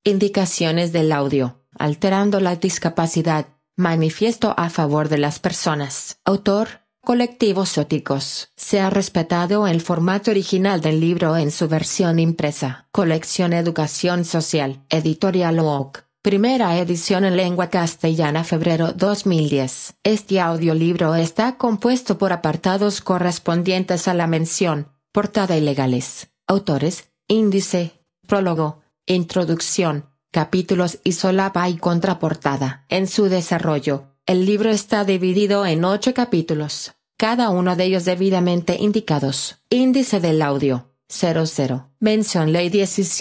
Indicaciones del audio, alterando la discapacidad, manifiesto a favor de las personas. Autor, Colectivos Óticos. Se ha respetado el formato original del libro en su versión impresa. Colección Educación Social. Editorial OOC. Primera edición en lengua castellana, febrero 2010. Este audiolibro está compuesto por apartados correspondientes a la mención, portada y legales. Autores, índice, prólogo, introducción, capítulos y solapa y contraportada. En su desarrollo, el libro está dividido en 8 capítulos, cada uno de ellos debidamente indicados. Índice del audio, 00. Mención Ley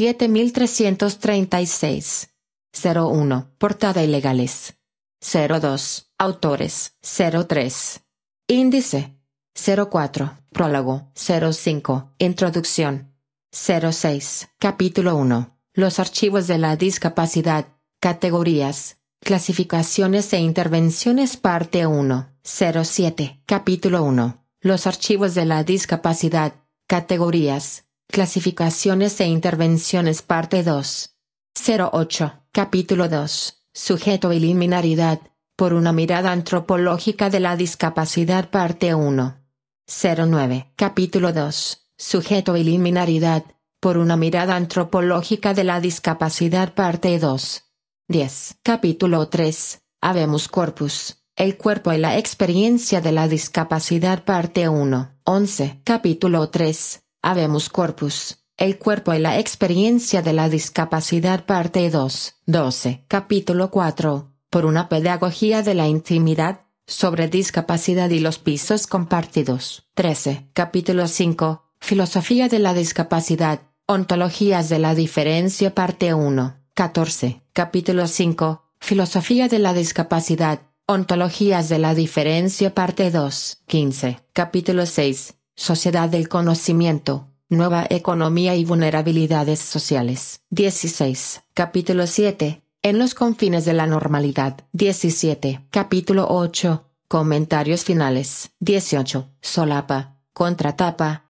17.336. 01. Portada y legales. 02. Autores. 03. Índice. 04. Prólogo. 05. Introducción. 06. Capítulo 1. Los archivos de la discapacidad. Categorías, clasificaciones e intervenciones parte 1. 07. Capítulo 1. Los archivos de la discapacidad. Categorías, clasificaciones e intervenciones parte 2. 08. Capítulo 2. Sujeto y liminaridad, por una mirada antropológica de la discapacidad parte 1. 09. Capítulo 2. Sujeto y liminaridad, por una mirada antropológica de la discapacidad parte 2. 10. Capítulo 3. Habemus Corpus, el cuerpo y la experiencia de la discapacidad parte 1. 11. Capítulo 3. Habemus Corpus, el cuerpo y la experiencia de la discapacidad parte 2. 12. Capítulo 4. Por una pedagogía de la intimidad, sobre discapacidad y los pisos compartidos. 13. Capítulo 5. Filosofía de la discapacidad, ontologías de la diferencia parte 1. 14. Capítulo 5. Filosofía de la discapacidad, ontologías de la diferencia parte 2. 15. Capítulo 6. Sociedad del conocimiento, nueva economía y vulnerabilidades sociales. 16. Capítulo 7. En los confines de la normalidad. 17. Capítulo 8. Comentarios finales. 18. Solapa, contratapa,